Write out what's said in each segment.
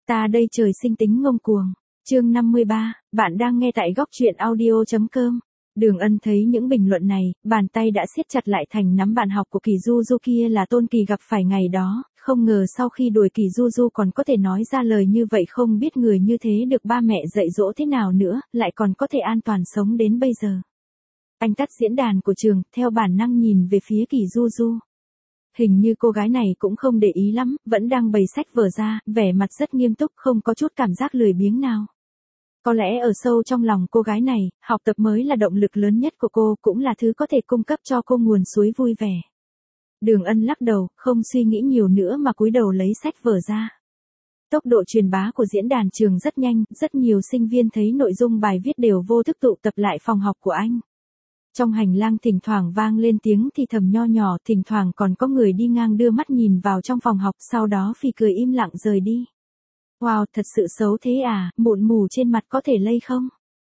Ta đây trời sinh tính ngông cuồng. Chương 53, bạn đang nghe tại góc truyện audio.com. Đường Ân thấy những bình luận này, bàn tay đã siết chặt lại thành nắm. Bạn học của Kỳ Du Du kia là Tôn Kỳ gặp phải ngày đó, không ngờ sau khi đuổi Kỳ Du Du còn có thể nói ra lời như vậy, không biết người như thế được ba mẹ dạy dỗ thế nào nữa, lại còn có thể an toàn sống đến bây giờ. Anh tắt diễn đàn của trường, theo bản năng nhìn về phía Kỳ Du Du. Hình như cô gái này cũng không để ý lắm, vẫn đang bày sách vở ra, vẻ mặt rất nghiêm túc, không có chút cảm giác lười biếng nào. Có lẽ ở sâu trong lòng cô gái này, học tập mới là động lực lớn nhất của cô, cũng là thứ có thể cung cấp cho cô nguồn suối vui vẻ. Đường Ân lắc đầu, không suy nghĩ nhiều nữa mà cúi đầu lấy sách vở ra. Tốc độ truyền bá của diễn đàn trường rất nhanh, rất nhiều sinh viên thấy nội dung bài viết đều vô thức tụ tập lại phòng học của anh. Trong hành lang thỉnh thoảng vang lên tiếng thì thầm nho nhỏ, thỉnh thoảng còn có người đi ngang đưa mắt nhìn vào trong phòng học, sau đó phì cười im lặng rời đi. Wow, thật sự xấu thế à, mụn mù trên mặt có thể lây không?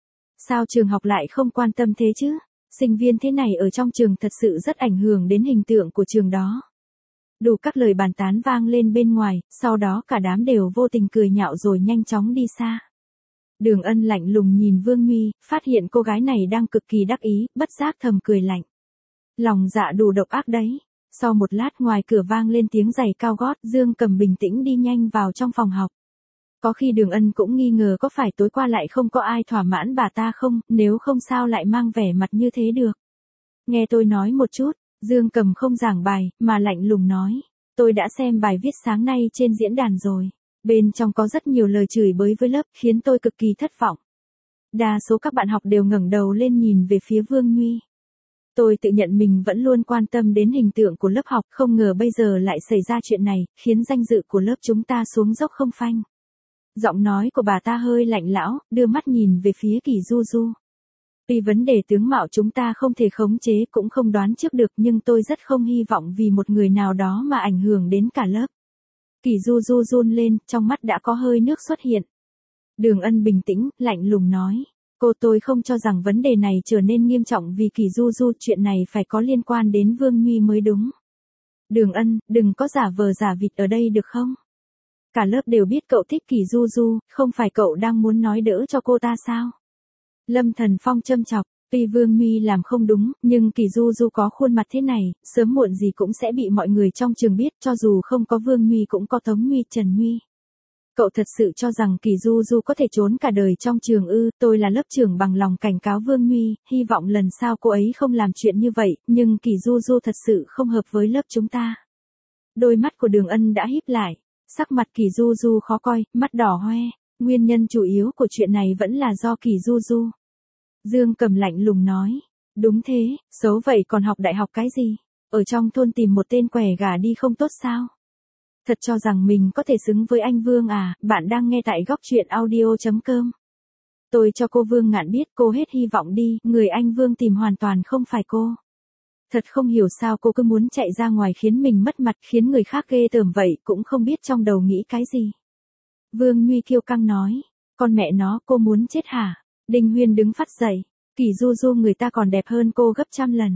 Sao trường học lại không quan tâm thế chứ? Sinh viên thế này ở trong trường thật sự rất ảnh hưởng đến hình tượng của trường đó. Đủ các lời bàn tán vang lên bên ngoài, sau đó cả đám đều vô tình cười nhạo rồi nhanh chóng đi xa. Đường Ân lạnh lùng nhìn Vương Nhuy, phát hiện cô gái này đang cực kỳ đắc ý, bất giác thầm cười lạnh. Lòng dạ đủ độc ác đấy. Sau một lát ngoài cửa vang lên tiếng giày cao gót, Dương Cầm bình tĩnh đi nhanh vào trong phòng học. Có khi Đường Ân cũng nghi ngờ có phải tối qua lại không có ai thỏa mãn bà ta không, nếu không sao lại mang vẻ mặt như thế được. Nghe tôi nói một chút, Dương Cầm không giảng bài, mà lạnh lùng nói. Tôi đã xem bài viết sáng nay trên diễn đàn rồi. Bên trong có rất nhiều lời chửi bới với lớp, khiến tôi cực kỳ thất vọng. Đa số các bạn học đều ngẩng đầu lên nhìn về phía Vương Nhuy. Tôi tự nhận mình vẫn luôn quan tâm đến hình tượng của lớp học, không ngờ bây giờ lại xảy ra chuyện này, khiến danh dự của lớp chúng ta xuống dốc không phanh. Giọng nói của bà ta hơi lạnh lão, đưa mắt nhìn về phía Kỳ Du Du. Vì vấn đề tướng mạo chúng ta không thể khống chế cũng không đoán trước được, nhưng tôi rất không hy vọng vì một người nào đó mà ảnh hưởng đến cả lớp. Kỳ Du Du run lên, trong mắt đã có hơi nước xuất hiện. Đường Ân bình tĩnh, lạnh lùng nói. Tôi không cho rằng vấn đề này trở nên nghiêm trọng vì Kỳ Du Du, chuyện này phải có liên quan đến Vương Nhuy mới đúng. Đường Ân, đừng có giả vờ giả vịt ở đây được không? Cả lớp đều biết cậu thích Kỳ Du Du, không phải cậu đang muốn nói đỡ cho cô ta sao? Lâm Thần Phong châm chọc, tuy Vương Nhuy làm không đúng, nhưng Kỳ Du Du có khuôn mặt thế này, sớm muộn gì cũng sẽ bị mọi người trong trường biết, cho dù không có Vương Nhuy cũng có Tống Nhuy, Trần Nhuy. Cậu thật sự cho rằng Kỳ Du Du có thể trốn cả đời trong trường ư? Tôi là lớp trưởng bằng lòng cảnh cáo Vương Nhuy, hy vọng lần sau cô ấy không làm chuyện như vậy, nhưng Kỳ Du Du thật sự không hợp với lớp chúng ta. Đôi mắt của Đường Ân đã híp lại, sắc mặt Kỳ Du Du khó coi, mắt đỏ hoe, nguyên nhân chủ yếu của chuyện này vẫn là do Kỳ Du Du. Dương Cầm lạnh lùng nói, đúng thế, xấu vậy còn học đại học cái gì? Ở trong thôn tìm một tên què gà đi không tốt sao? Thật cho rằng mình có thể xứng với anh Vương à? Bạn đang nghe tại góc truyện audio.com. Tôi cho cô Vương Ngạn biết cô hết hy vọng đi, người anh Vương tìm hoàn toàn không phải cô. Thật không hiểu sao cô cứ muốn chạy ra ngoài khiến mình mất mặt, khiến người khác ghê tởm vậy, cũng không biết trong đầu nghĩ cái gì. Vương Nhuy kiêu căng nói, con mẹ nó, cô muốn chết hả? Đinh Huyên đứng phát dậy, Kỳ Du Du người ta còn đẹp hơn cô gấp trăm lần.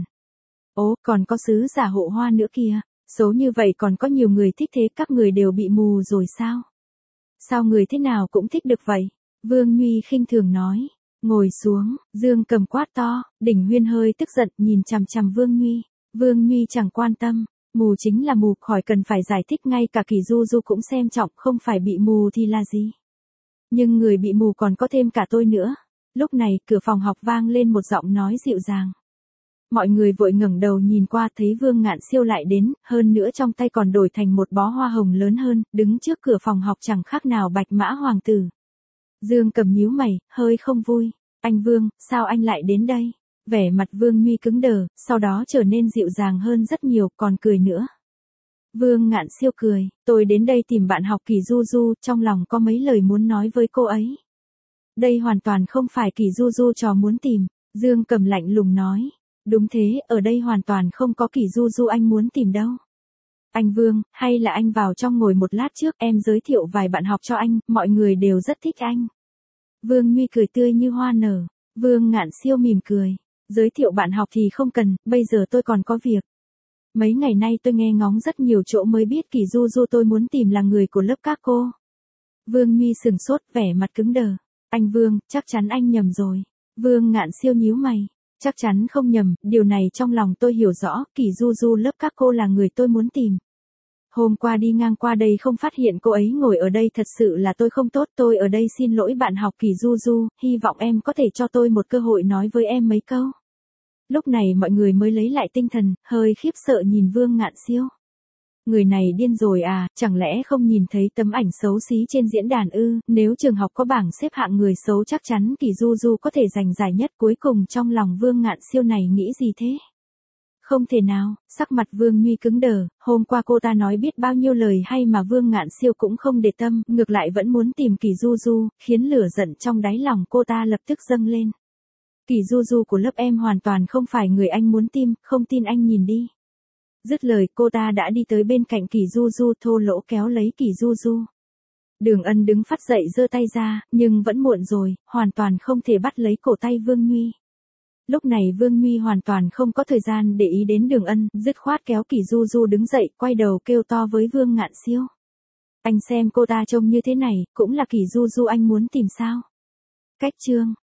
Ố, còn có sứ giả hộ hoa nữa kìa, số như vậy còn có nhiều người thích thế, các người đều bị mù rồi sao? Sao người thế nào cũng thích được vậy? Vương Nhuy khinh thường nói, ngồi xuống, Dương Cầm quát to, Đinh Huyên hơi tức giận nhìn chằm chằm Vương Nhuy. Vương Nhuy chẳng quan tâm, mù chính là mù, khỏi cần phải giải thích, ngay cả Kỳ Du Du cũng xem trọng, không phải bị mù thì là gì? Nhưng người bị mù còn có thêm cả tôi nữa. Lúc này, cửa phòng học vang lên một giọng nói dịu dàng. Mọi người vội ngẩng đầu nhìn qua, thấy Vương Ngạn Siêu lại đến, hơn nữa trong tay còn đổi thành một bó hoa hồng lớn hơn, đứng trước cửa phòng học chẳng khác nào Bạch Mã Hoàng tử. Dương Cầm nhíu mày, hơi không vui. Anh Vương, sao anh lại đến đây? Vẻ mặt Vương Nhuy cứng đờ, sau đó trở nên dịu dàng hơn rất nhiều, còn cười nữa. Vương Ngạn Siêu cười, tôi đến đây tìm bạn học Kỳ Du Du, trong lòng có mấy lời muốn nói với cô ấy. Đây hoàn toàn không phải Kỳ Du Du trò muốn tìm, Dương Cầm lạnh lùng nói. Đúng thế, ở đây hoàn toàn không có Kỳ Du Du anh muốn tìm đâu. Anh Vương, hay là anh vào trong ngồi một lát trước, em giới thiệu vài bạn học cho anh, mọi người đều rất thích anh. Vương Nhuy cười tươi như hoa nở. Vương Ngạn Siêu mỉm cười. Giới thiệu bạn học thì không cần, bây giờ tôi còn có việc. Mấy ngày nay tôi nghe ngóng rất nhiều chỗ mới biết Kỳ Du Du tôi muốn tìm là người của lớp các cô. Vương Nhuy sừng sốt, vẻ mặt cứng đờ. Anh Vương, chắc chắn anh nhầm rồi. Vương Ngạn Siêu nhíu mày. Chắc chắn không nhầm, điều này trong lòng tôi hiểu rõ, Kỳ Du Du lớp các cô là người tôi muốn tìm. Hôm qua đi ngang qua đây không phát hiện cô ấy ngồi ở đây, thật sự là tôi không tốt, tôi ở đây xin lỗi bạn học Kỳ Du Du, hy vọng em có thể cho tôi một cơ hội nói với em mấy câu. Lúc này mọi người mới lấy lại tinh thần, hơi khiếp sợ nhìn Vương Ngạn Siêu. Người này điên rồi à, chẳng lẽ không nhìn thấy tấm ảnh xấu xí trên diễn đàn ư, nếu trường học có bảng xếp hạng người xấu chắc chắn Kỳ Du Du có thể giành giải nhất. Cuối cùng trong lòng Vương Ngạn Siêu này nghĩ gì thế? Không thể nào, sắc mặt Vương Nhuy cứng đờ, hôm qua cô ta nói biết bao nhiêu lời hay mà Vương Ngạn Siêu cũng không để tâm, ngược lại vẫn muốn tìm Kỳ Du Du, khiến lửa giận trong đáy lòng cô ta lập tức dâng lên. Kỳ Du Du của lớp em hoàn toàn không phải người anh muốn tìm, không tin anh nhìn đi. Dứt lời cô ta đã đi tới bên cạnh Kỳ Du Du, thô lỗ kéo lấy Kỳ Du Du. Đường Ân đứng phắt dậy giơ tay ra, nhưng vẫn muộn rồi, hoàn toàn không thể bắt lấy cổ tay Vương Nhuy. Lúc này Vương Nhuy hoàn toàn không có thời gian để ý đến Đường Ân, dứt khoát kéo Kỳ Du Du đứng dậy, quay đầu kêu to với Vương Ngạn Siêu. Anh xem cô ta trông như thế này, cũng là Kỳ Du Du anh muốn tìm sao? Cách chương